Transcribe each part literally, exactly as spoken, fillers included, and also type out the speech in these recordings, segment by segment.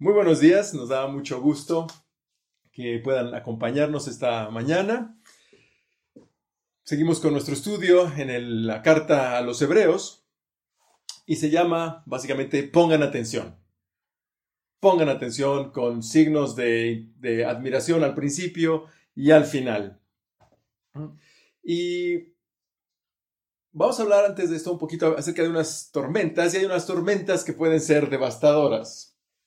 Muy buenos días, nos da mucho gusto que puedan acompañarnos esta mañana. Seguimos con nuestro estudio en el- la carta a los Hebreos y se llama básicamente pongan atención. Pongan atención con signos de, de admiración al principio y al final. Y vamos a hablar antes de esto un poquito acerca de unas tormentas, y hay unas tormentas que pueden ser devastadoras.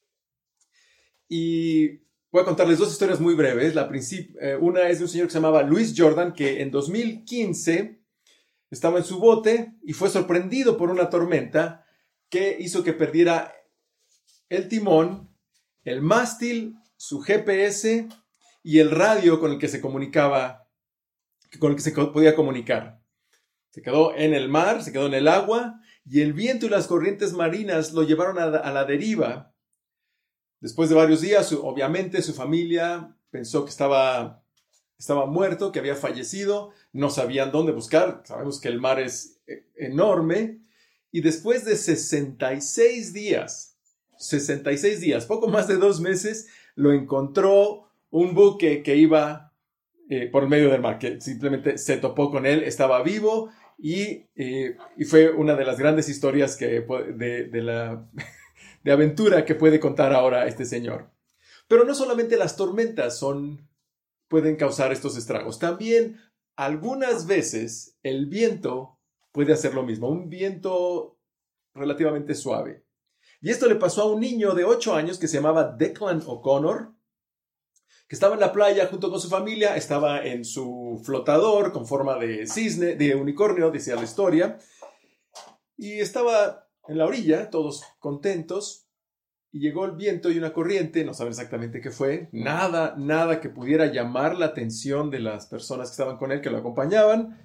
Y voy a contarles dos historias muy breves. La princip- eh, una es de un señor que se llamaba Louis Jordan, que en dos mil quince estaba en su bote y fue sorprendido por una tormenta que hizo que perdiera el timón, el mástil, su G P S y el radio con el que se comunicaba, con el que se co- podía comunicar. Se quedó en el mar, se quedó en el agua, y el viento y las corrientes marinas lo llevaron a la, a la deriva. Después de varios días, su- obviamente su familia pensó que estaba, estaba muerto, que había fallecido, no sabían dónde buscar, sabemos que el mar es eh, enorme, y después de sesenta y seis días, sesenta y seis días, poco más de dos meses, lo encontró un buque que iba eh, por medio del mar, que simplemente se topó con él, estaba vivo, y, eh, y fue una de las grandes historias que, de, de la... de aventura que puede contar ahora este señor. Pero no solamente las tormentas son, pueden causar estos estragos. También algunas veces el viento puede hacer lo mismo. Un viento relativamente suave. Y esto le pasó a un niño de ocho años que se llamaba Declan O'Connor, que estaba en la playa junto con su familia, estaba en su flotador con forma de cisne, de unicornio, decía la historia, y estaba en la orilla, todos contentos, y llegó el viento y una corriente, no saben exactamente qué fue, nada, nada que pudiera llamar la atención de las personas que estaban con él, que lo acompañaban,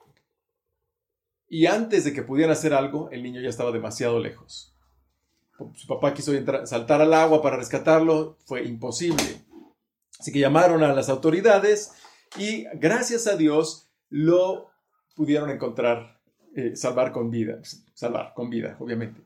y antes de que pudieran hacer algo, el niño ya estaba demasiado lejos. Su papá quiso entrar, saltar al agua para rescatarlo, fue imposible. Así que llamaron a las autoridades y gracias a Dios lo pudieron encontrar, eh, salvar con vida, salvar con vida, obviamente.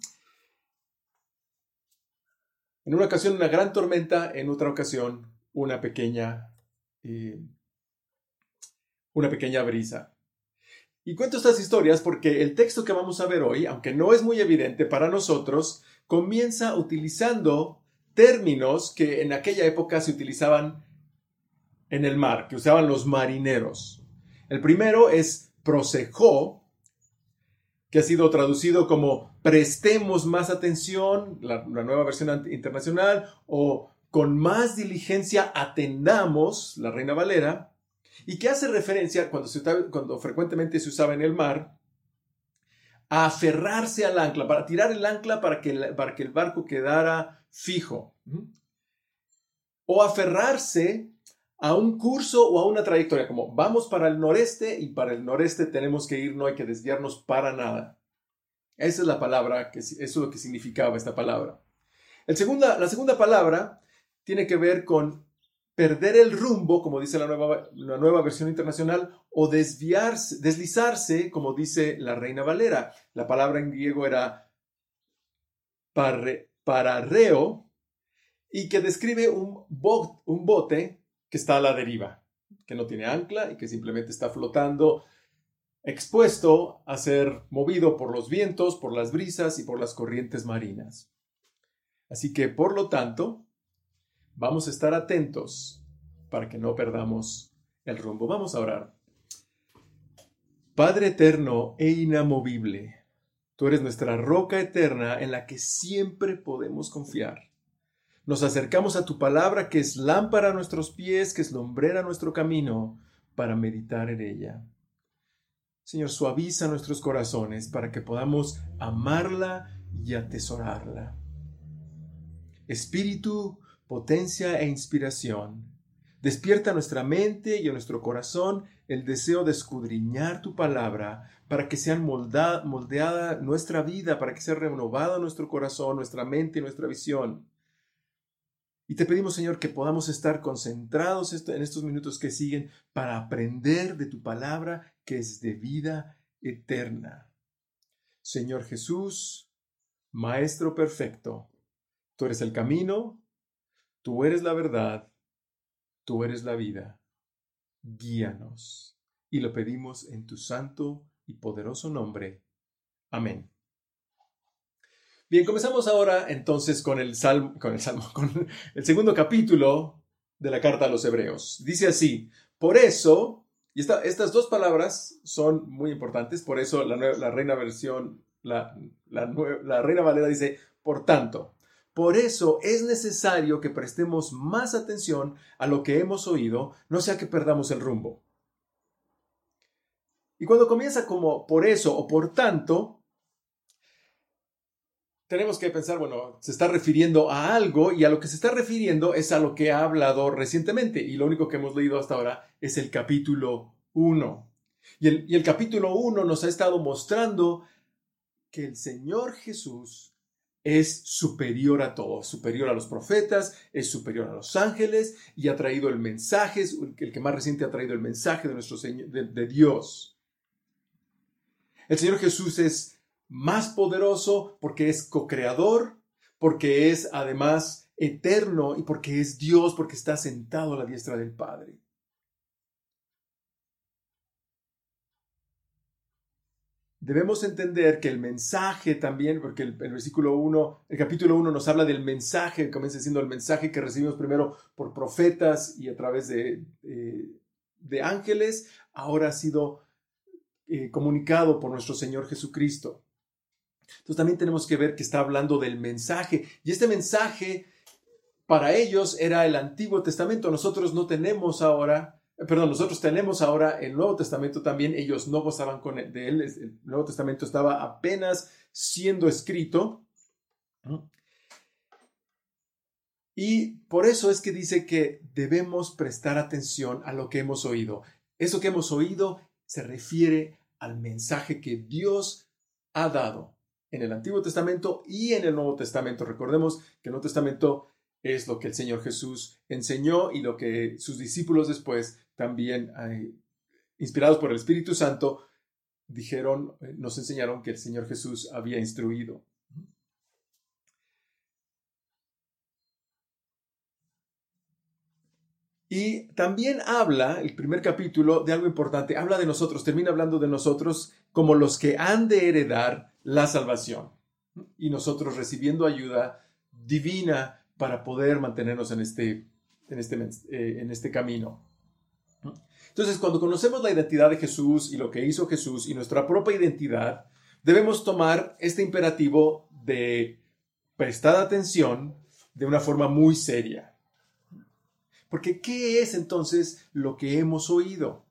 En una ocasión una gran tormenta, en otra ocasión una pequeña, eh, una pequeña brisa. Y cuento estas historias porque el texto que vamos a ver hoy, aunque no es muy evidente para nosotros, comienza utilizando términos que en aquella época se utilizaban en el mar, que usaban los marineros. El primero es prosejó, que ha sido traducido como prestemos más atención, la, la nueva versión internacional, o con más diligencia atendamos, la Reina Valera, y que hace referencia, cuando, se, cuando frecuentemente se usaba en el mar, a aferrarse al ancla, para tirar el ancla para que, para que el barco quedara fijo, o aferrarse a un curso o a una trayectoria, como vamos para el noreste y para el noreste tenemos que ir, no hay que desviarnos para nada. Esa es la palabra, que, eso es lo que significaba esta palabra. El segunda, la segunda palabra tiene que ver con perder el rumbo, como dice la nueva, la nueva versión internacional, o desviarse, deslizarse, como dice la Reina Valera. La palabra en griego era parre, pararreo, y que describe un, bo, un bote que está a la deriva, que no tiene ancla y que simplemente está flotando, expuesto a ser movido por los vientos, por las brisas y por las corrientes marinas. Así que, por lo tanto, vamos a estar atentos para que no perdamos el rumbo. Vamos a orar. Padre eterno e inamovible, tú eres nuestra roca eterna en la que siempre podemos confiar. Nos acercamos a tu palabra, que es lámpara a nuestros pies, que es lumbrera a nuestro camino, para meditar en ella. Señor, suaviza nuestros corazones para que podamos amarla y atesorarla. Espíritu, potencia e inspiración, despierta nuestra mente y en nuestro corazón el deseo de escudriñar tu palabra para que sea molda, moldeada nuestra vida, para que sea renovada nuestro corazón, nuestra mente y nuestra visión. Y te pedimos, Señor, que podamos estar concentrados en estos minutos que siguen para aprender de tu palabra que es de vida eterna. Señor Jesús, Maestro perfecto, Tú eres el camino, tú eres la verdad, tú eres la vida. Guíanos. Y lo pedimos en tu santo y poderoso nombre. Amén. Bien, comenzamos ahora entonces con el salmo, con el salmo, con el segundo capítulo de la carta a los Hebreos. Dice así: por eso, y esta, estas dos palabras son muy importantes, por eso la, la Reina versión, la, la, la Reina Valera dice, por tanto. Por eso es necesario que prestemos más atención a lo que hemos oído, no sea que perdamos el rumbo. Y cuando comienza como por eso o por tanto, tenemos que pensar, bueno, se está refiriendo a algo y a lo que se está refiriendo es a lo que ha hablado recientemente. Y lo único que hemos leído hasta ahora es el capítulo uno. Y el, y el capítulo uno nos ha estado mostrando que el Señor Jesús es superior a todo, superior a los profetas, es superior a los ángeles y ha traído el mensaje, el que más reciente ha traído el mensaje de nuestro Señor, de, de Dios. El Señor Jesús es más poderoso porque es co-creador, porque es además eterno y porque es Dios, porque está sentado a la diestra del Padre. Debemos entender que el mensaje también, porque el, el versículo uno, el capítulo uno nos habla del mensaje, comienza diciendo el mensaje que recibimos primero por profetas y a través de, eh, de ángeles, ahora ha sido eh, comunicado por nuestro Señor Jesucristo. Entonces también tenemos que ver que está hablando del mensaje. Y este mensaje para ellos era el Antiguo Testamento. Nosotros no tenemos ahora, perdón, nosotros tenemos ahora el Nuevo Testamento también. Ellos no gozaban con él, de él. El Nuevo Testamento estaba apenas siendo escrito. Y por eso es que dice que debemos prestar atención a lo que hemos oído. Eso que hemos oído se refiere al mensaje que Dios ha dado en el Antiguo Testamento y en el Nuevo Testamento. Recordemos que el Nuevo Testamento es lo que el Señor Jesús enseñó y lo que sus discípulos después también, eh, inspirados por el Espíritu Santo, dijeron, eh, nos enseñaron que el Señor Jesús había instruido. Y también habla, el primer capítulo, de algo importante. Habla de nosotros, termina hablando de nosotros como los que han de heredar la salvación. Y nosotros recibiendo ayuda divina para poder mantenernos en este, en este, eh, en este camino. Entonces, cuando conocemos la identidad de Jesús y lo que hizo Jesús y nuestra propia identidad, debemos tomar este imperativo de prestar atención de una forma muy seria. Porque, ¿qué es entonces lo que hemos oído?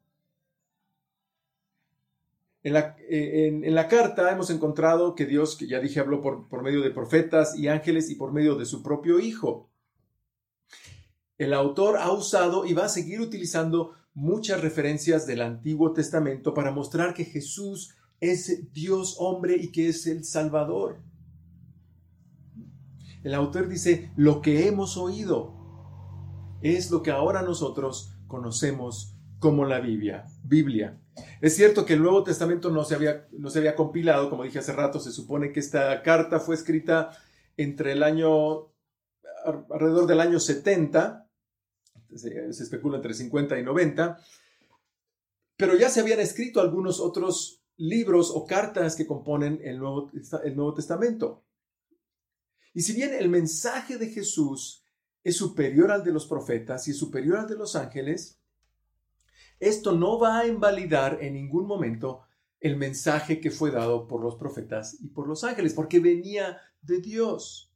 En la, en, en la carta hemos encontrado que Dios, que ya dije, habló por, por medio de profetas y ángeles y por medio de su propio Hijo. El autor ha usado y va a seguir utilizando muchas referencias del Antiguo Testamento para mostrar que Jesús es Dios hombre y que es el Salvador. El autor dice, lo que hemos oído es lo que ahora nosotros conocemos como la Biblia. Biblia. Es cierto que el Nuevo Testamento no se había, no se había compilado, como dije hace rato, se supone que esta carta fue escrita entre el año, alrededor del año setenta, se, se especula entre cincuenta y noventa, pero ya se habían escrito algunos otros libros o cartas que componen el Nuevo, el Nuevo Testamento. Y si bien el mensaje de Jesús es superior al de los profetas y es superior al de los ángeles, esto no va a invalidar en ningún momento el mensaje que fue dado por los profetas y por los ángeles, porque venía de Dios.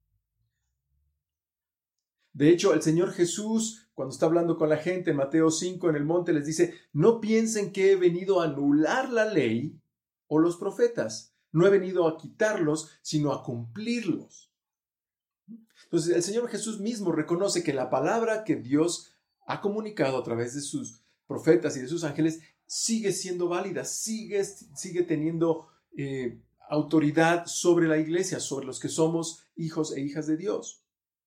De hecho, el Señor Jesús, cuando está hablando con la gente en Mateo cinco en el monte, les dice, no piensen que he venido a anular la ley o los profetas. No he venido a quitarlos, sino a cumplirlos. Entonces, el Señor Jesús mismo reconoce que la palabra que Dios ha comunicado a través de sus profetas y de sus ángeles sigue siendo válida, sigue, sigue teniendo eh, autoridad sobre la iglesia, sobre los que somos hijos e hijas de Dios.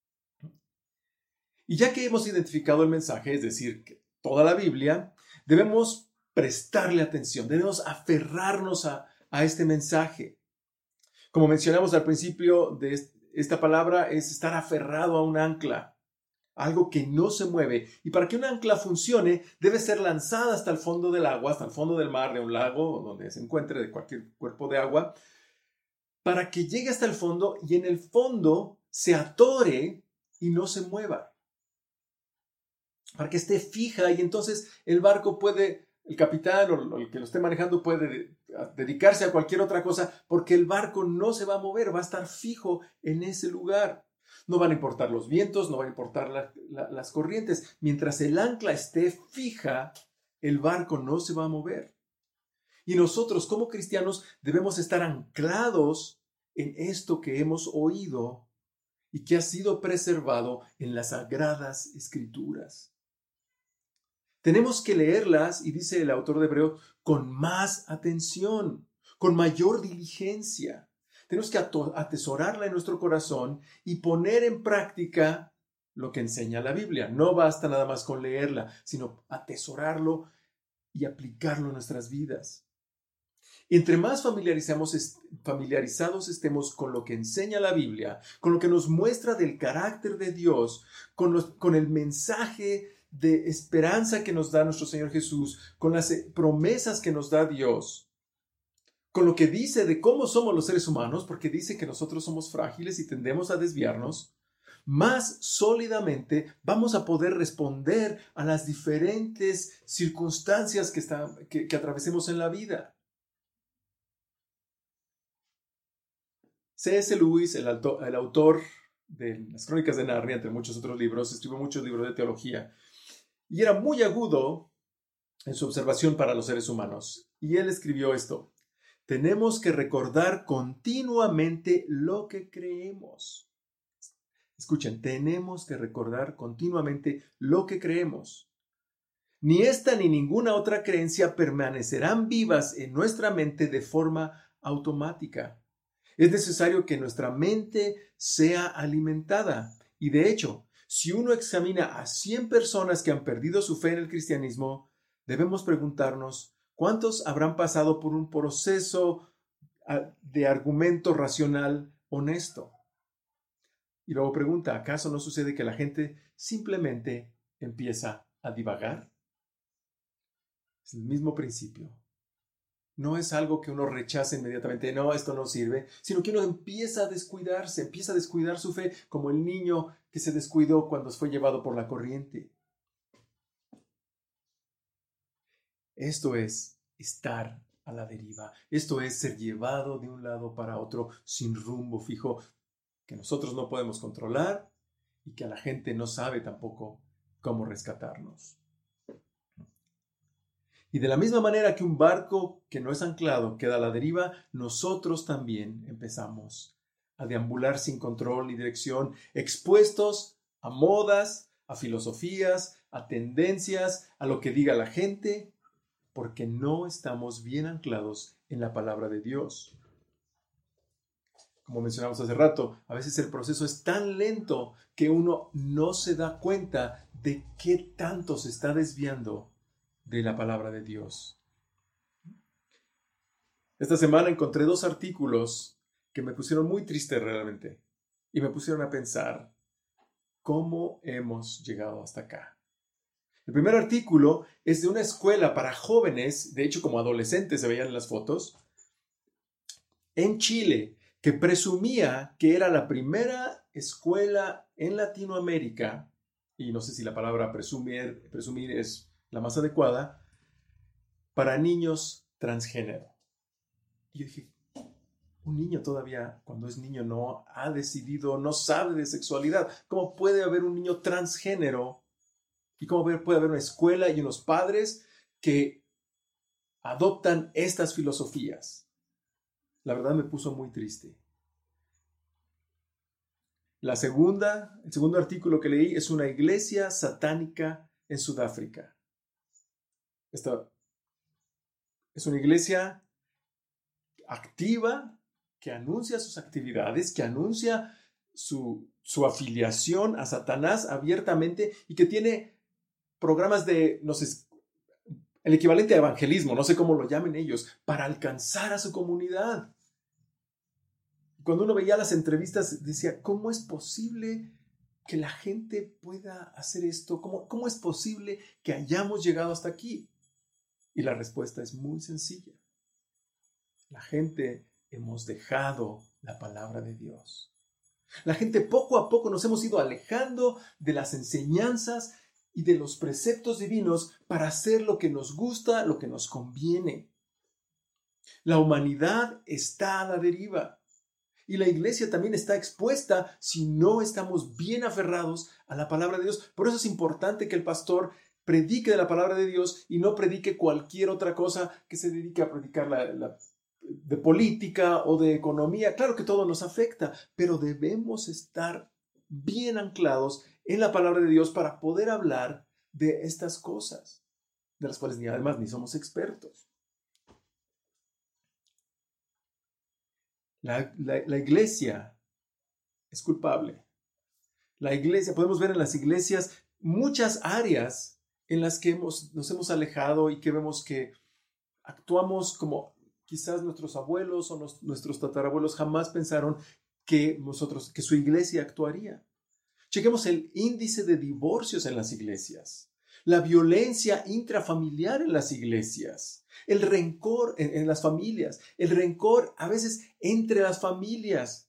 Y ya que hemos identificado el mensaje, es decir, que toda la Biblia, debemos prestarle atención, debemos aferrarnos a, a este mensaje. Como mencionamos al principio de este, esta palabra es estar aferrado a un ancla, algo que no se mueve. Y para que un ancla funcione, debe ser lanzada hasta el fondo del agua, hasta el fondo del mar, de un lago, donde se encuentre, de cualquier cuerpo de agua, para que llegue hasta el fondo y en el fondo se atore y no se mueva. Para que esté fija y entonces el barco puede, el capitán o el que lo esté manejando puede dedicarse a cualquier otra cosa porque el barco no se va a mover, va a estar fijo en ese lugar. No van a importar los vientos, no van a importar la, la, las corrientes. Mientras el ancla esté fija, el barco no se va a mover. Y nosotros como cristianos debemos estar anclados en esto que hemos oído y que ha sido preservado en las Sagradas Escrituras. Tenemos que leerlas, y dice el autor de Hebreos, con más atención, con mayor diligencia. Tenemos que atesorarla en nuestro corazón y poner en práctica lo que enseña la Biblia. No basta nada más con leerla, sino atesorarlo y aplicarlo en nuestras vidas. Entre más familiarizamos, familiarizados estemos con lo que enseña la Biblia, con lo que nos muestra del carácter de Dios, con, los, con el mensaje de esperanza que nos da nuestro Señor Jesús, con las promesas que nos da Dios, con lo que dice de cómo somos los seres humanos, porque dice que nosotros somos frágiles y tendemos a desviarnos, más sólidamente vamos a poder responder a las diferentes circunstancias que, está, que, que atravesemos en la vida. C S Lewis, el, alto, el autor de las Crónicas de Narnia, entre muchos otros libros, escribió muchos libros de teología y era muy agudo en su observación para los seres humanos. Y él escribió esto: tenemos que recordar continuamente lo que creemos. Escuchen, tenemos que recordar continuamente lo que creemos. Ni esta ni ninguna otra creencia permanecerán vivas en nuestra mente de forma automática. Es necesario que nuestra mente sea alimentada. Y de hecho, si uno examina a cien personas que han perdido su fe en el cristianismo, debemos preguntarnos cuántos habrán pasado por un proceso de argumento racional honesto. Y luego pregunta, ¿acaso no sucede que la gente simplemente empieza a divagar? Es el mismo principio. No es algo que uno rechace inmediatamente, no, esto no sirve, sino que uno empieza a descuidarse, empieza a descuidar su fe, como el niño que se descuidó cuando fue llevado por la corriente. Esto es estar a la deriva. Esto es ser llevado de un lado para otro sin rumbo fijo, que nosotros no podemos controlar y que a la gente no sabe tampoco cómo rescatarnos. Y de la misma manera que un barco que no es anclado queda a la deriva, nosotros también empezamos a deambular sin control ni dirección, expuestos a modas, a filosofías, a tendencias, a lo que diga la gente, porque no estamos bien anclados en la palabra de Dios. Como mencionamos hace rato, a veces el proceso es tan lento que uno no se da cuenta de qué tanto se está desviando de la palabra de Dios. Esta semana encontré dos artículos que me pusieron muy triste realmente y me pusieron a pensar cómo hemos llegado hasta acá. El primer artículo es de una escuela para jóvenes, de hecho como adolescentes se veían en las fotos, en Chile, que presumía que era la primera escuela en Latinoamérica, y no sé si la palabra presumir, presumir es la más adecuada, para niños transgénero. Y yo dije, un niño todavía, cuando es niño, no ha decidido, no sabe de sexualidad. ¿Cómo puede haber un niño transgénero? ¿Y cómo puede haber una escuela y unos padres que adoptan estas filosofías? La verdad me puso muy triste. La segunda, el segundo artículo que leí es una iglesia satánica en Sudáfrica. Esta es una iglesia activa que anuncia sus actividades, que anuncia su, su afiliación a Satanás abiertamente y que tiene programas de, no sé, el equivalente a evangelismo, no sé cómo lo llamen ellos, para alcanzar a su comunidad. cuando uno veía las entrevistas, decía, ¿cómo es posible que la gente pueda hacer esto? ¿Cómo, cómo es posible que hayamos llegado hasta aquí? Y la respuesta es muy sencilla. La gente hemos dejado la palabra de Dios. La gente poco a poco nos hemos ido alejando de las enseñanzas y de los preceptos divinos para hacer lo que nos gusta, lo que nos conviene. La humanidad está a la deriva y la iglesia también está expuesta si no estamos bien aferrados a la palabra de Dios. Por eso es importante que el pastor predique de la palabra de Dios y no predique cualquier otra cosa que se dedique a predicar la, la, de política o de economía. Claro que todo nos afecta, pero debemos estar bien anclados en la palabra de Dios para poder hablar de estas cosas, de las cuales ni además ni somos expertos. La, la, la iglesia es culpable. La iglesia, podemos ver en las iglesias muchas áreas en las que hemos, nos hemos alejado y que vemos que actuamos como quizás nuestros abuelos o nos, nuestros tatarabuelos jamás pensaron que nosotros, que su iglesia actuaría. Chequemos el índice de divorcios en las iglesias, la violencia intrafamiliar en las iglesias, el rencor en, en las familias, el rencor a veces entre las familias,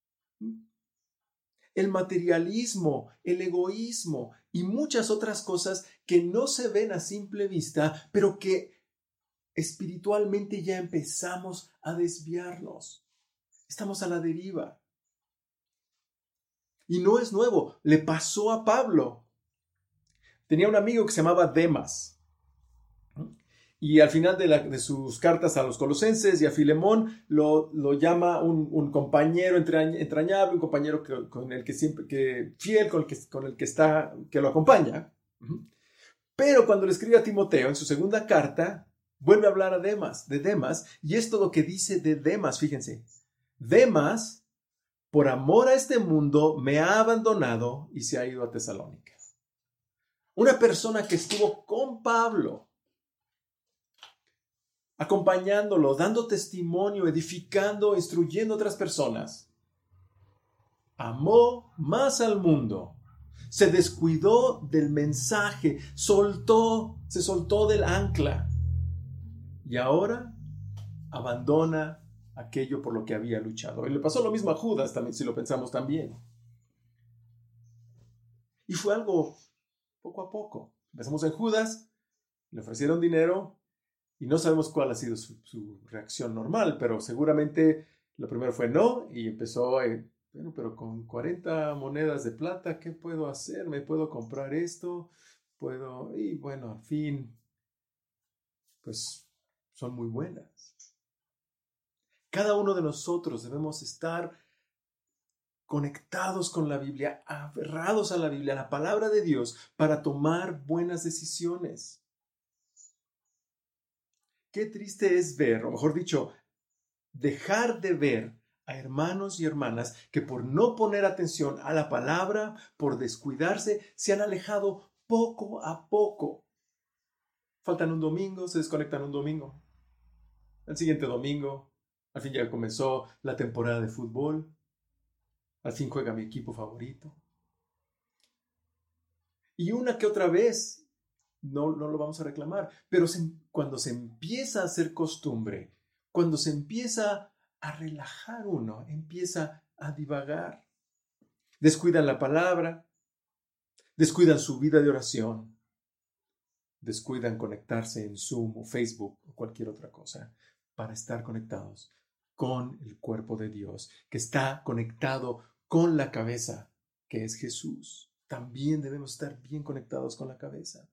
el materialismo, el egoísmo y muchas otras cosas que no se ven a simple vista, pero que espiritualmente ya empezamos a desviarnos. Estamos a la deriva. Y no es nuevo, le pasó a Pablo. Tenía un amigo que se llamaba Demas. Y al final de, la, de sus cartas a los colosenses y a Filemón, lo, lo llama un, un compañero entrañable, un compañero que, con el que siempre, que, fiel, con el que, con el que está, que lo acompaña. Pero cuando le escribe a Timoteo en su segunda carta, vuelve a hablar a Demas, de Demas, y esto es lo que dice de Demas, fíjense. Demas, por amor a este mundo, me ha abandonado y se ha ido a Tesalónica. Una persona que estuvo con Pablo, acompañándolo, dando testimonio, edificando, instruyendo a otras personas, amó más al mundo, se descuidó del mensaje, soltó, se soltó del ancla y ahora abandona aquello por lo que había luchado. Y le pasó lo mismo a Judas también, si lo pensamos también. Y fue algo poco a poco. Empezamos en Judas, le ofrecieron dinero, y no sabemos cuál ha sido su, su reacción normal, pero seguramente lo primero fue no, y empezó, eh, bueno, pero con cuarenta monedas de plata, ¿qué puedo hacer? ¿Me puedo comprar esto? ¿Puedo? Y bueno, al fin, pues son muy buenas. Cada uno de nosotros debemos estar conectados con la Biblia, aferrados a la Biblia, a la palabra de Dios, para tomar buenas decisiones. Qué triste es ver, o mejor dicho, dejar de ver a hermanos y hermanas que por no poner atención a la palabra, por descuidarse, se han alejado poco a poco. Faltan un domingo, se desconectan un domingo. El siguiente domingo, al fin ya comenzó la temporada de fútbol. Al fin juega mi equipo favorito. Y una que otra vez No, no lo vamos a reclamar, pero se, cuando se empieza a hacer costumbre, cuando se empieza a relajar uno, empieza a divagar. Descuidan la palabra, descuidan su vida de oración, descuidan conectarse en Zoom o Facebook o cualquier otra cosa para estar conectados con el cuerpo de Dios, que está conectado con la cabeza, que es Jesús. También debemos estar bien conectados con la cabeza.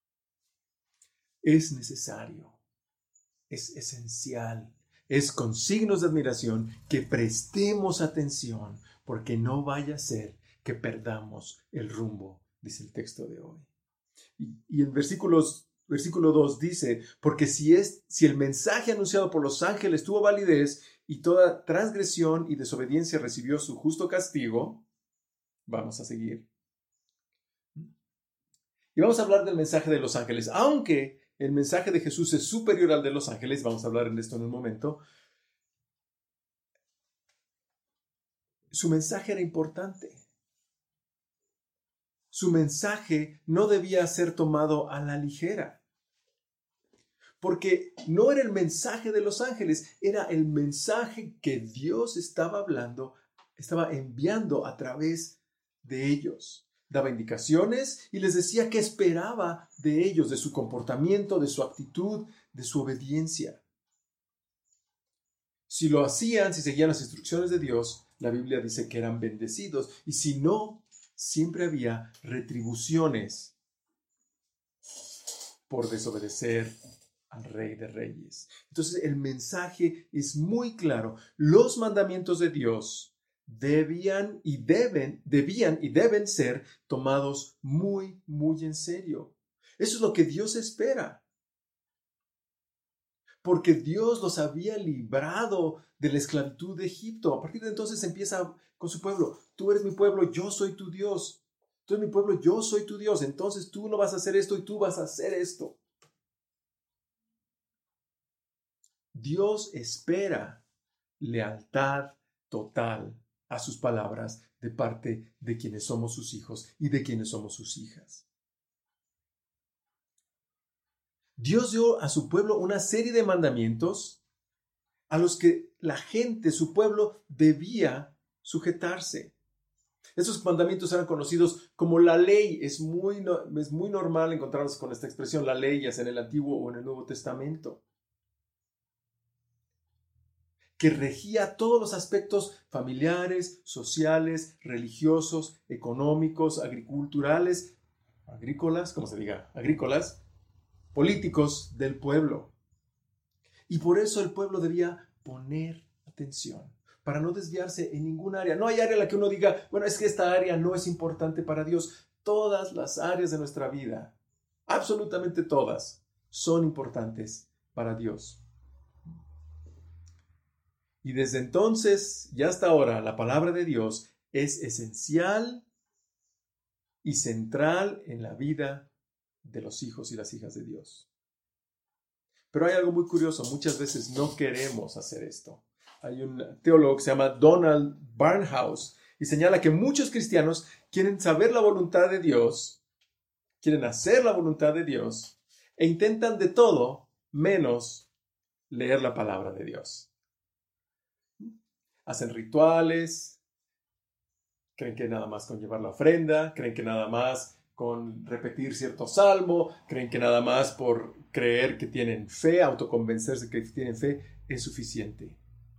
Es necesario, es esencial, es con signos de admiración que prestemos atención, porque no vaya a ser que perdamos el rumbo, dice el texto de hoy. Y, y en versículos, versículo dos dice, porque si, es, si el mensaje anunciado por los ángeles tuvo validez y toda transgresión y desobediencia recibió su justo castigo, vamos a seguir. Y vamos a hablar del mensaje de los ángeles, aunque el mensaje de Jesús es superior al de los ángeles, vamos a hablar de esto en un momento. su mensaje era importante. Su mensaje no debía ser tomado a la ligera. Porque no era el mensaje de los ángeles, era el mensaje que Dios estaba hablando, estaba enviando a través de ellos. Daba indicaciones y les decía qué esperaba de ellos, de su comportamiento, de su actitud, de su obediencia. Si lo hacían, si seguían las instrucciones de Dios, la Biblia dice que eran bendecidos. Y si no, siempre había retribuciones por desobedecer al Rey de Reyes. Entonces el mensaje es muy claro. Los mandamientos de Dios debían y deben, debían y deben ser tomados muy, muy en serio. Eso es lo que Dios espera. Porque Dios los había librado de la esclavitud de Egipto. A partir de entonces empieza con su pueblo. Tú eres mi pueblo, yo soy tu Dios. Tú eres mi pueblo, yo soy tu Dios. Entonces tú no vas a hacer esto y tú vas a hacer esto. Dios espera lealtad total a sus palabras de parte de quienes somos sus hijos y de quienes somos sus hijas. Dios dio a su pueblo una serie de mandamientos a los que la gente, su pueblo, debía sujetarse. Esos mandamientos eran conocidos como la ley. Es muy, es muy normal encontrarnos con esta expresión, la ley, ya sea en el Antiguo o en el Nuevo Testamento, que regía todos los aspectos familiares, sociales, religiosos, económicos, agriculturales, agrícolas, como se diga, agrícolas, políticos del pueblo. Y por eso el pueblo debía poner atención, para no desviarse en ningún área. No hay área en la que uno diga, bueno, es que esta área no es importante para Dios. Todas las áreas de nuestra vida, absolutamente todas, son importantes para Dios. Y desde entonces y hasta ahora, la palabra de Dios es esencial y central en la vida de los hijos y las hijas de Dios. Pero hay algo muy curioso, muchas veces no queremos hacer esto. Hay un teólogo que se llama Donald Barnhouse y señala que muchos cristianos quieren saber la voluntad de Dios, quieren hacer la voluntad de Dios e intentan de todo menos leer la palabra de Dios. Hacen rituales, creen que nada más con llevar la ofrenda, creen que nada más con repetir cierto salmo, creen que nada más por creer que tienen fe, autoconvencerse que tienen fe, es suficiente.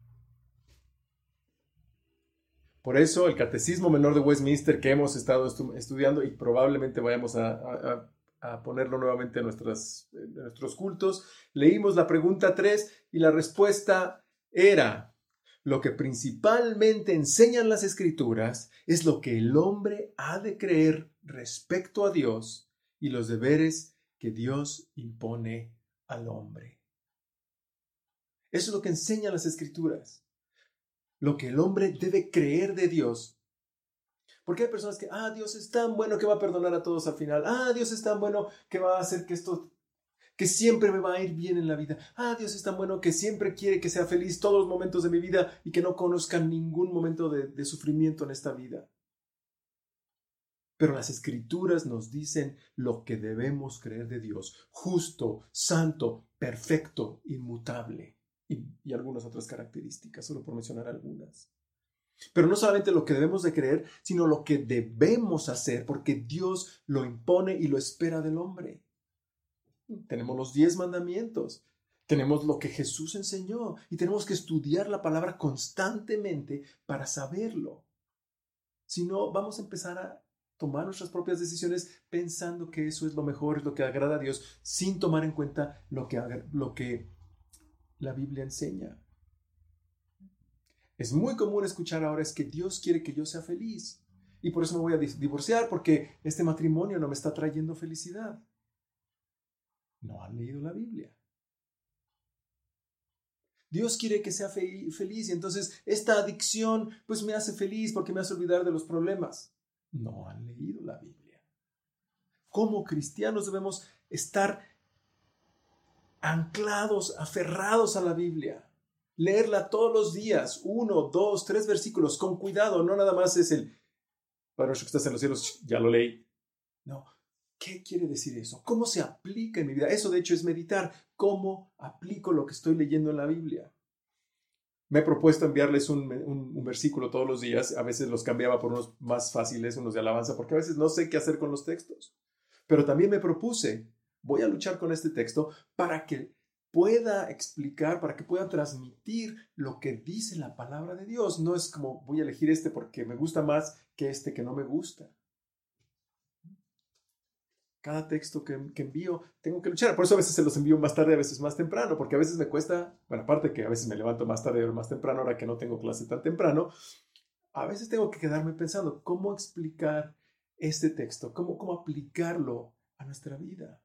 Por eso el Catecismo Menor de Westminster que hemos estado estu- estudiando y probablemente vayamos a, a, a ponerlo nuevamente en, nuestras, en nuestros cultos, leímos la pregunta tres y la respuesta era: lo que principalmente enseñan las Escrituras es lo que el hombre ha de creer respecto a Dios y los deberes que Dios impone al hombre. Eso es lo que enseñan las Escrituras. Lo que el hombre debe creer de Dios. Porque hay personas que, ah, Dios es tan bueno que va a perdonar a todos al final. Ah, Dios es tan bueno que va a hacer que esto, que siempre me va a ir bien en la vida. Ah, Dios es tan bueno que siempre quiere que sea feliz todos los momentos de mi vida y que no conozca ningún momento de, de sufrimiento en esta vida. Pero las Escrituras nos dicen lo que debemos creer de Dios: justo, santo, perfecto, inmutable. Y, y algunas otras características, solo por mencionar algunas. Pero no solamente lo que debemos de creer, sino lo que debemos hacer, porque Dios lo impone y lo espera del hombre. Tenemos los diez mandamientos, tenemos lo que Jesús enseñó y tenemos que estudiar la palabra constantemente para saberlo. Si no, vamos a empezar a tomar nuestras propias decisiones pensando que eso es lo mejor, es lo que agrada a Dios, sin tomar en cuenta lo que, lo que la Biblia enseña. Es muy común escuchar ahora es que Dios quiere que yo sea feliz y por eso me voy a divorciar porque este matrimonio no me está trayendo felicidad. No han leído la Biblia. Dios quiere que sea fe- feliz y entonces esta adicción pues me hace feliz porque me hace olvidar de los problemas. No han leído la Biblia. Como cristianos debemos estar anclados, aferrados a la Biblia. leerla todos los días, uno, dos, tres versículos, con cuidado. No nada más es el, Padre nuestro que estás en los cielos, ya lo leí. No, ¿qué quiere decir eso? ¿Cómo se aplica en mi vida? Eso de hecho es meditar. ¿Cómo aplico lo que estoy leyendo en la Biblia? Me he propuesto enviarles un, un, un versículo todos los días. A veces los cambiaba por unos más fáciles, unos de alabanza, porque a veces no sé qué hacer con los textos. Pero también me propuse, voy a luchar con este texto para que pueda explicar, para que pueda transmitir lo que dice la palabra de Dios. No es como voy a elegir este porque me gusta más que este que no me gusta. Cada texto que, que envío tengo que luchar. Por eso a veces se los envío más tarde, a veces más temprano, porque a veces me cuesta, bueno, aparte que a veces me levanto más tarde o más temprano, ahora que no tengo clase tan temprano, a veces tengo que quedarme pensando cómo explicar este texto, cómo, cómo aplicarlo a nuestra vida.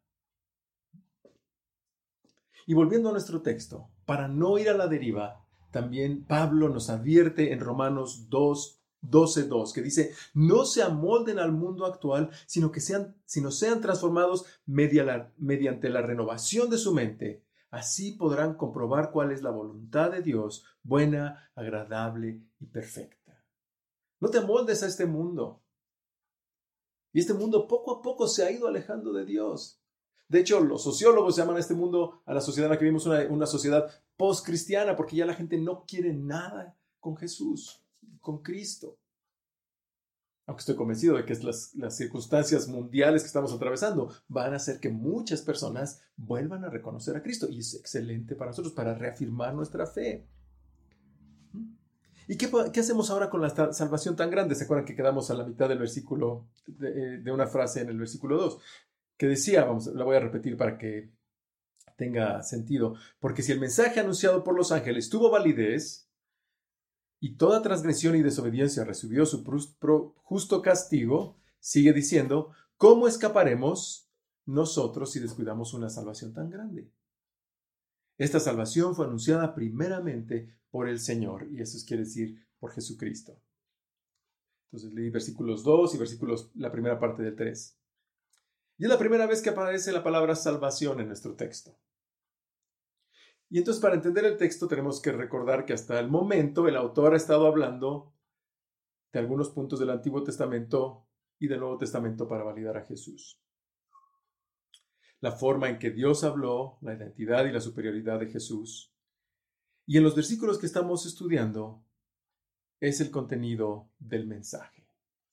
Y volviendo a nuestro texto, para no ir a la deriva, también Pablo nos advierte en Romanos dos, doce dos, que dice, no se amolden al mundo actual, sino que sean, sino sean transformados media la, mediante la renovación de su mente. Así podrán comprobar cuál es la voluntad de Dios, buena, agradable y perfecta. No te amoldes a este mundo. Y este mundo poco a poco se ha ido alejando de Dios. De hecho, los sociólogos llaman a este mundo, a la sociedad en la que vivimos, una, una sociedad post-cristiana, porque ya la gente no quiere nada con Jesús, con Cristo. Aunque estoy convencido de que las, las circunstancias mundiales que estamos atravesando van a hacer que muchas personas vuelvan a reconocer a Cristo. Y es excelente para nosotros, para reafirmar nuestra fe. ¿Y qué, qué hacemos ahora con la salvación tan grande? ¿Se acuerdan que quedamos a la mitad del versículo, de, de una frase en el versículo dos? Que decía, vamos, la voy a repetir para que tenga sentido, porque si el mensaje anunciado por los ángeles tuvo validez y toda transgresión y desobediencia recibió su justo castigo, sigue diciendo, ¿cómo escaparemos nosotros si descuidamos una salvación tan grande? Esta salvación fue anunciada primeramente por el Señor, y eso quiere decir por Jesucristo. Entonces leí versículos dos y versículos, la primera parte del tres. Y es la primera vez que aparece la palabra salvación en nuestro texto. Y entonces para entender el texto tenemos que recordar que hasta el momento el autor ha estado hablando de algunos puntos del Antiguo Testamento y del Nuevo Testamento para validar a Jesús. La forma en que Dios habló, la identidad y la superioridad de Jesús. Y en los versículos que estamos estudiando es el contenido del mensaje.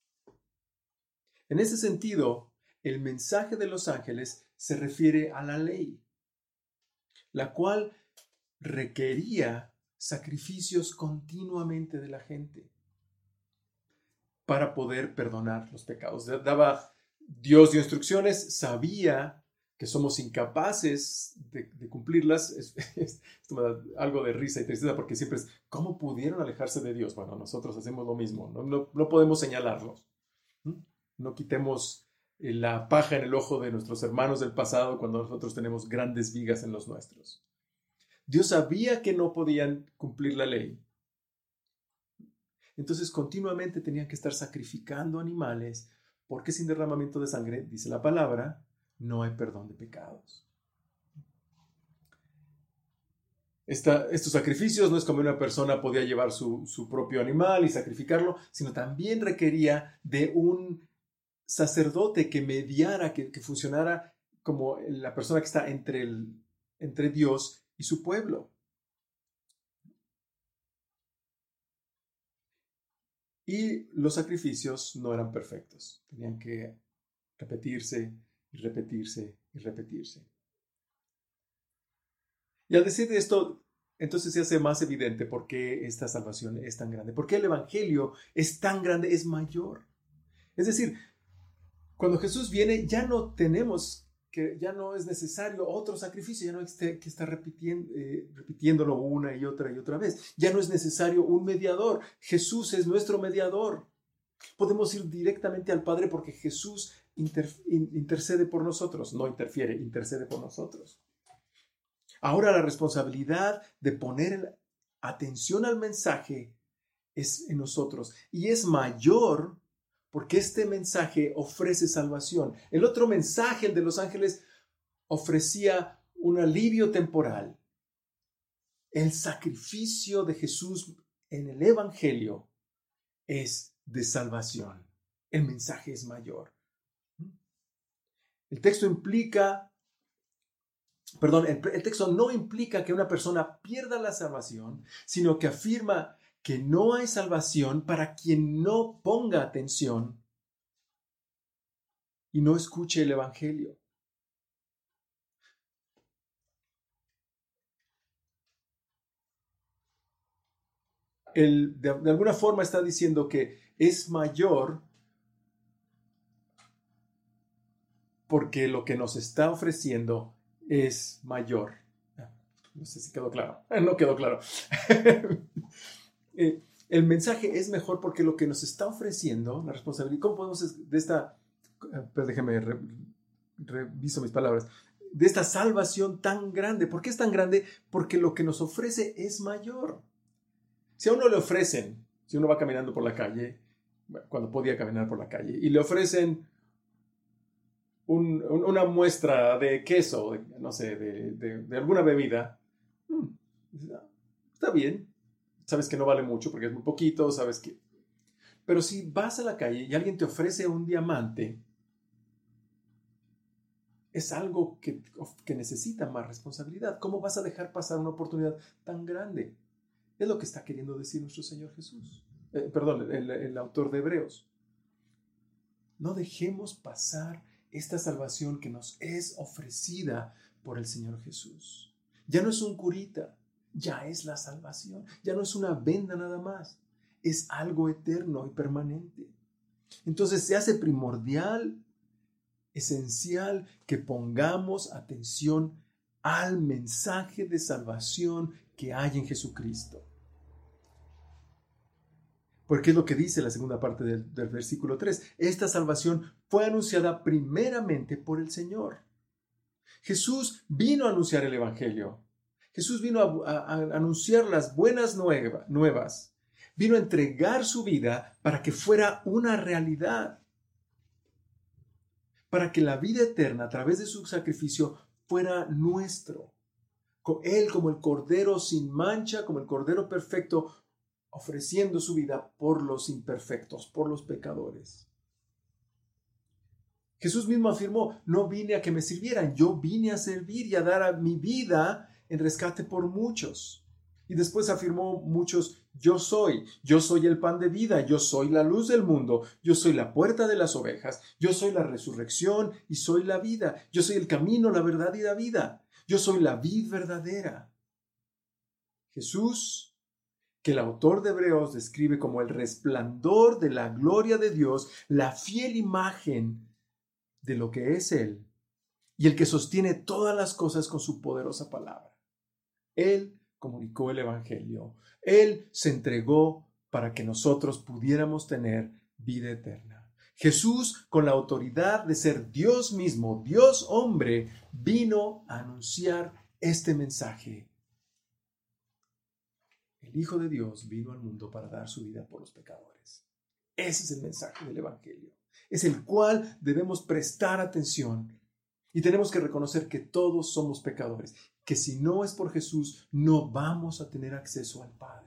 En ese sentido, el mensaje de los ángeles se refiere a la ley, la cual requería sacrificios continuamente de la gente para poder perdonar los pecados. Daba, Dios dio instrucciones, sabía que somos incapaces de, de cumplirlas. Es, es, esto me da algo de risa y tristeza porque siempre es, ¿cómo pudieron alejarse de Dios? Bueno, nosotros hacemos lo mismo, no, no, no podemos señalarlos. ¿Mm? No quitemos la paja en el ojo de nuestros hermanos del pasado cuando nosotros tenemos grandes vigas en los nuestros. Dios sabía que no podían cumplir la ley. Entonces continuamente tenían que estar sacrificando animales porque sin derramamiento de sangre, dice la palabra, no hay perdón de pecados. Esta, estos sacrificios no es como una persona podía llevar su, su propio animal y sacrificarlo, sino también requería de un sacerdote que mediara, que, que funcionara como la persona que está entre, el, entre Dios y su pueblo. Y los sacrificios no eran perfectos. Tenían que repetirse y repetirse y repetirse. Y al decir esto, entonces se hace más evidente por qué esta salvación es tan grande. Por qué el Evangelio es tan grande, es mayor. Es decir, cuando Jesús viene, ya no tenemos que, ya no es necesario otro sacrificio, ya no hay que estar repitiendo, eh, repitiéndolo una y otra y otra vez. Ya no es necesario un mediador. Jesús es nuestro mediador. Podemos ir directamente al Padre porque Jesús inter, intercede por nosotros. No interfiere, intercede por nosotros. Ahora la responsabilidad de poner atención al mensaje es en nosotros y es mayor porque este mensaje ofrece salvación. El otro mensaje, el de los ángeles, ofrecía un alivio temporal. El sacrificio de Jesús en el Evangelio es de salvación. El mensaje es mayor. El texto implica, perdón, el, el texto no implica que una persona pierda la salvación, sino que afirma que no hay salvación para quien no ponga atención y no escuche el Evangelio. El, de, de alguna forma está diciendo que es mayor porque lo que nos está ofreciendo es mayor. No sé si quedó claro. No quedó claro. El mensaje es mejor porque lo que nos está ofreciendo, la responsabilidad, ¿cómo podemos de esta, pero déjeme, re, reviso mis palabras, de esta salvación tan grande? ¿Por qué es tan grande? Porque lo que nos ofrece es mayor. Si a uno le ofrecen, si uno va caminando por la calle, cuando podía caminar por la calle, y le ofrecen un, un, una muestra de queso, de, no sé, de, de, de alguna bebida, hmm, está bien. Sabes que no vale mucho porque es muy poquito, sabes que... Pero si vas a la calle y alguien te ofrece un diamante, es algo que, que necesita más responsabilidad. ¿Cómo vas a dejar pasar una oportunidad tan grande? Es lo que está queriendo decir nuestro Señor Jesús. Eh, perdón, el, el autor de Hebreos. No dejemos pasar esta salvación que nos es ofrecida por el Señor Jesús. Ya no es un curita. Ya es la salvación, ya no es una venda nada más, es algo eterno y permanente. Entonces se hace primordial, esencial que pongamos atención al mensaje de salvación que hay en Jesucristo. Porque es lo que dice la segunda parte del, del versículo tres. Esta salvación fue anunciada primeramente por el Señor. Jesús vino a anunciar el Evangelio. Jesús vino a, a, a anunciar las buenas nueva, nuevas. Vino a entregar su vida para que fuera una realidad. Para que la vida eterna, a través de su sacrificio, fuera nuestro. Él como el Cordero sin mancha, como el Cordero perfecto, ofreciendo su vida por los imperfectos, por los pecadores. Jesús mismo afirmó, no vine a que me sirvieran, yo vine a servir y a dar a mi vida en rescate por muchos. Y después afirmó muchos, yo soy, yo soy el pan de vida, yo soy la luz del mundo, yo soy la puerta de las ovejas, yo soy la resurrección y soy la vida, yo soy el camino, la verdad y la vida, yo soy la vid verdadera. Jesús, que el autor de Hebreos describe como el resplandor de la gloria de Dios, la fiel imagen de lo que es Él, y el que sostiene todas las cosas con su poderosa palabra. Él comunicó el Evangelio. Él se entregó para que nosotros pudiéramos tener vida eterna. Jesús, con la autoridad de ser Dios mismo, Dios hombre, vino a anunciar este mensaje. El Hijo de Dios vino al mundo para dar su vida por los pecadores. Ese es el mensaje del Evangelio. Es el cual debemos prestar atención. Y tenemos que reconocer que todos somos pecadores, que si no es por Jesús, no vamos a tener acceso al Padre.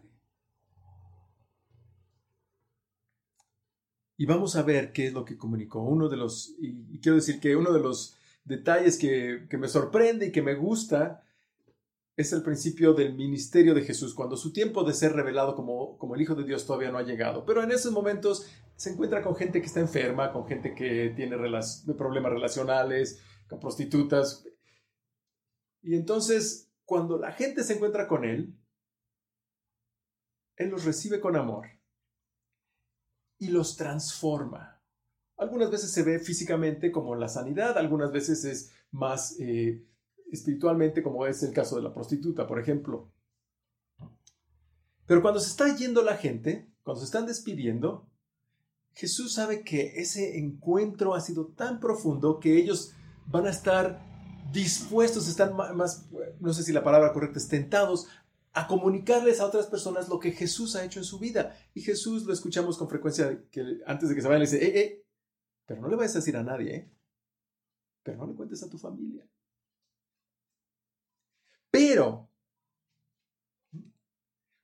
Y vamos a ver qué es lo que comunicó. Uno de los, y, y quiero decir que uno de los detalles que, que me sorprende y que me gusta es el principio del ministerio de Jesús, cuando su tiempo de ser revelado como, como el Hijo de Dios todavía no ha llegado. Pero en esos momentos se encuentra con gente que está enferma, con gente que tiene relac- problemas relacionales, con prostitutas. Y entonces, cuando la gente se encuentra con Él, Él los recibe con amor y los transforma. Algunas veces se ve físicamente como la sanidad, algunas veces es más eh, espiritualmente, como es el caso de la prostituta, por ejemplo. Pero cuando se está yendo la gente, cuando se están despidiendo, Jesús sabe que ese encuentro ha sido tan profundo que ellos van a estar dispuestos, están más, no sé si la palabra correcta es tentados, a comunicarles a otras personas lo que Jesús ha hecho en su vida. Y Jesús lo escuchamos con frecuencia, que antes de que se vayan le dice, eh, eh, pero no le vayas a decir a nadie, ¿eh? Pero no le cuentes a tu familia. Pero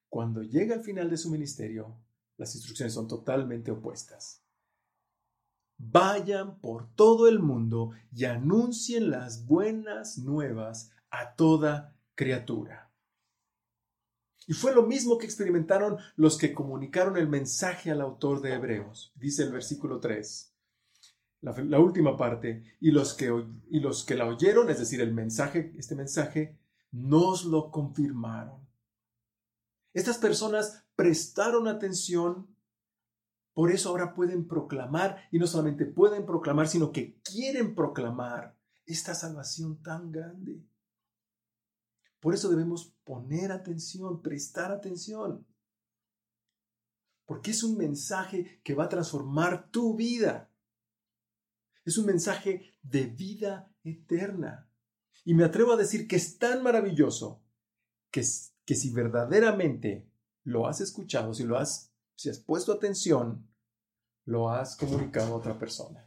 cuando llega al final de su ministerio, las instrucciones son totalmente opuestas. Vayan por todo el mundo y anuncien las buenas nuevas a toda criatura. Y fue lo mismo que experimentaron los que comunicaron el mensaje al autor de Hebreos. Dice el versículo tres, la, la última parte, y los, que, y los que la oyeron, es decir, el mensaje, este mensaje, nos lo confirmaron. Estas personas prestaron atención, por eso ahora pueden proclamar, y no solamente pueden proclamar, sino que quieren proclamar esta salvación tan grande. Por eso debemos poner atención, prestar atención, porque es un mensaje que va a transformar tu vida. Es un mensaje de vida eterna. Y me atrevo a decir que es tan maravilloso que, que si verdaderamente lo has escuchado, si lo has, si has puesto atención, lo has comunicado a otra persona.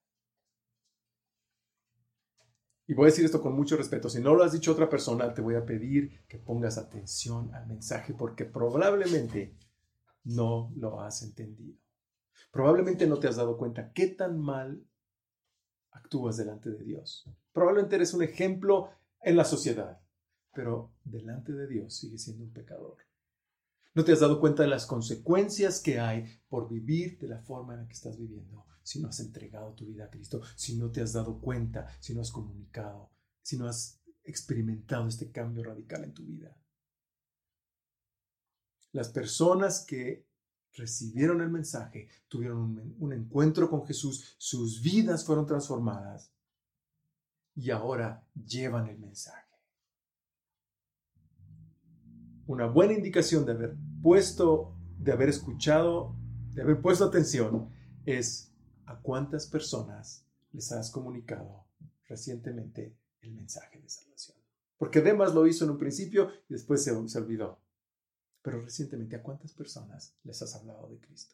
Y voy a decir esto con mucho respeto. Si no lo has dicho a otra persona, te voy a pedir que pongas atención al mensaje porque probablemente no lo has entendido. Probablemente no te has dado cuenta qué tan mal actúas delante de Dios. Probablemente eres un ejemplo en la sociedad, pero delante de Dios sigues siendo un pecador. No te has dado cuenta de las consecuencias que hay por vivir de la forma en la que estás viviendo. Si no has entregado tu vida a Cristo, si no te has dado cuenta, si no has comunicado, si no has experimentado este cambio radical en tu vida. Las personas que recibieron el mensaje, tuvieron un, un encuentro con Jesús, sus vidas fueron transformadas y ahora llevan el mensaje. Una buena indicación de haber puesto, de haber escuchado, de haber puesto atención es a cuántas personas les has comunicado recientemente el mensaje de salvación. Porque Demas lo hizo en un principio y después se, se olvidó. Pero recientemente, ¿a cuántas personas les has hablado de Cristo?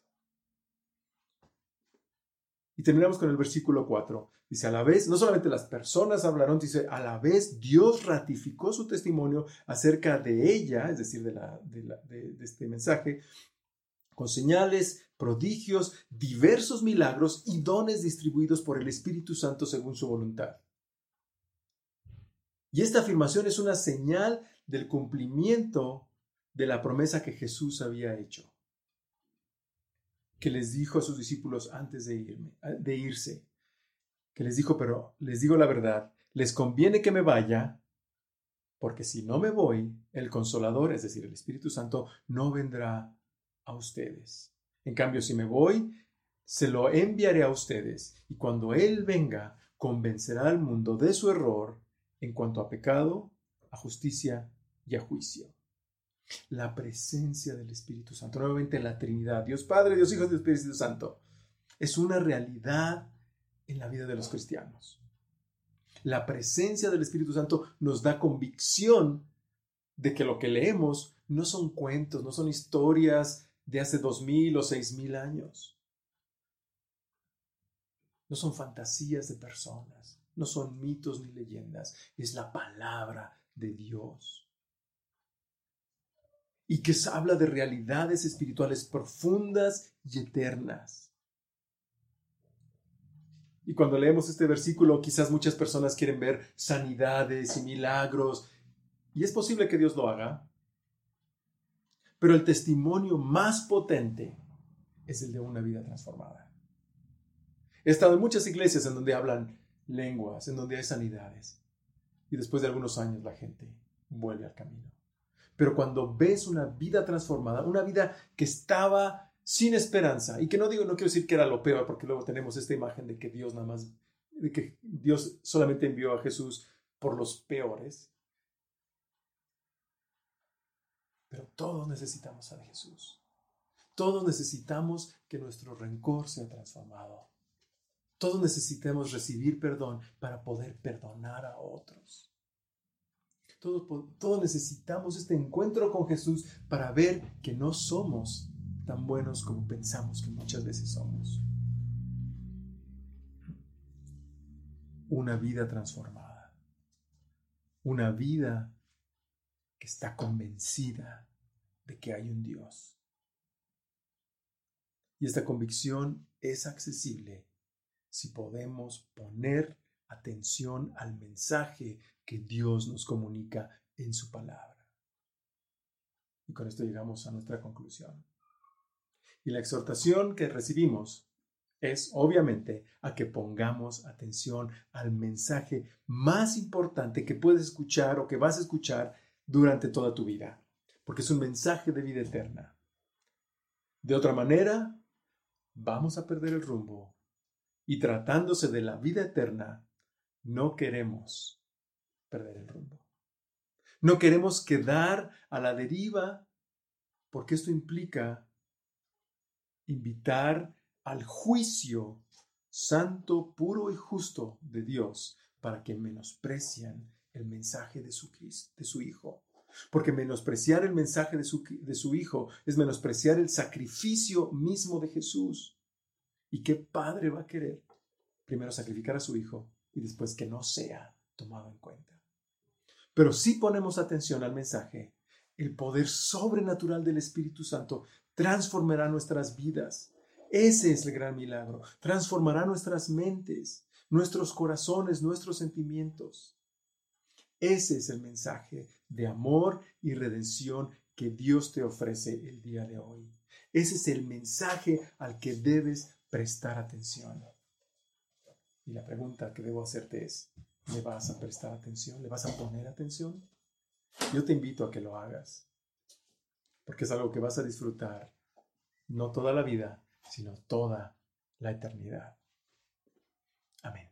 Y terminamos con el versículo cuatro. Dice, a la vez, no solamente las personas hablaron, dice, a la vez Dios ratificó su testimonio acerca de ella, es decir, de, la, de, la, de, de este mensaje, con señales, prodigios, diversos milagros y dones distribuidos por el Espíritu Santo según su voluntad. Y esta afirmación es una señal del cumplimiento de la promesa que Jesús había hecho, que les dijo a sus discípulos antes de, irme, de irse, que les dijo, pero les digo la verdad, les conviene que me vaya, porque si no me voy, el Consolador, es decir, el Espíritu Santo, no vendrá a ustedes. En cambio, si me voy, se lo enviaré a ustedes, y cuando Él venga, convencerá al mundo de su error en cuanto a pecado, a justicia y a juicio. La presencia del Espíritu Santo, nuevamente la Trinidad, Dios Padre, Dios Hijo y Dios Espíritu Santo, es una realidad en la vida de los cristianos. La presencia del Espíritu Santo nos da convicción de que lo que leemos no son cuentos, no son historias de hace dos mil o seis mil años. No son fantasías de personas, no son mitos ni leyendas, es la palabra de Dios. Y que habla de realidades espirituales profundas y eternas. Y cuando leemos este versículo, quizás muchas personas quieren ver sanidades y milagros, y es posible que Dios lo haga, pero el testimonio más potente es el de una vida transformada. He estado en muchas iglesias en donde hablan lenguas, en donde hay sanidades, y después de algunos años la gente vuelve al camino. Pero cuando ves una vida transformada, una vida que estaba sin esperanza, y que no digo, no quiero decir que era lo peor, porque luego tenemos esta imagen de que Dios nada más, de que Dios solamente envió a Jesús por los peores. Pero todos necesitamos a Jesús. Todos necesitamos que nuestro rencor sea transformado. Todos necesitamos recibir perdón para poder perdonar a otros. Todos, todos necesitamos este encuentro con Jesús para ver que no somos tan buenos como pensamos que muchas veces somos. Una vida transformada. Una vida que está convencida de que hay un Dios. Y esta convicción es accesible si podemos poner atención al mensaje que Dios nos comunica en su palabra. Y con esto llegamos a nuestra conclusión. Y la exhortación que recibimos es, obviamente, a que pongamos atención al mensaje más importante que puedes escuchar o que vas a escuchar durante toda tu vida, porque es un mensaje de vida eterna. De otra manera, vamos a perder el rumbo y tratándose de la vida eterna, no queremos perder el rumbo. No queremos quedar a la deriva, porque esto implica invitar al juicio santo, puro y justo de Dios para que menosprecian el mensaje de su, de su Hijo. Porque menospreciar el mensaje de su, de su Hijo es menospreciar el sacrificio mismo de Jesús. ¿Y qué padre va a querer primero sacrificar a su Hijo y después que no sea tomado en cuenta? Pero si ponemos atención al mensaje, el poder sobrenatural del Espíritu Santo transformará nuestras vidas. Ese es el gran milagro. Transformará nuestras mentes, nuestros corazones, nuestros sentimientos. Ese es el mensaje de amor y redención que Dios te ofrece el día de hoy. Ese es el mensaje al que debes prestar atención. Y la pregunta que debo hacerte es, ¿le vas a prestar atención? ¿Le vas a poner atención? Yo te invito a que lo hagas, porque es algo que vas a disfrutar, no toda la vida, sino toda la eternidad. Amén.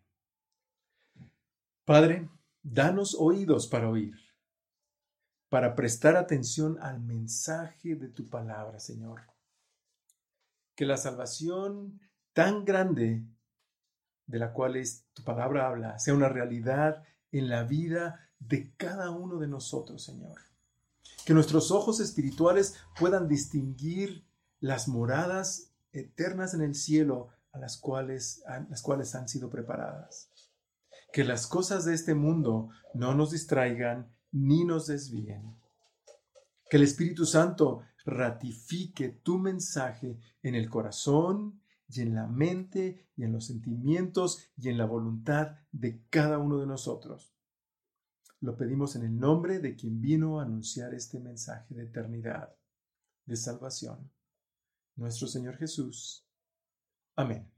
Padre, danos oídos para oír, para prestar atención al mensaje de tu palabra, Señor. Que la salvación tan grande de la cual es, tu palabra habla, sea una realidad en la vida de cada uno de nosotros, Señor. Que nuestros ojos espirituales puedan distinguir las moradas eternas en el cielo a las cuales, a las cuales han sido preparadas. Que las cosas de este mundo no nos distraigan ni nos desvíen. Que el Espíritu Santo ratifique tu mensaje en el corazón y en la mente y en los sentimientos y en la voluntad de cada uno de nosotros. Lo pedimos en el nombre de quien vino a anunciar este mensaje de eternidad, de salvación, nuestro Señor Jesús. Amén.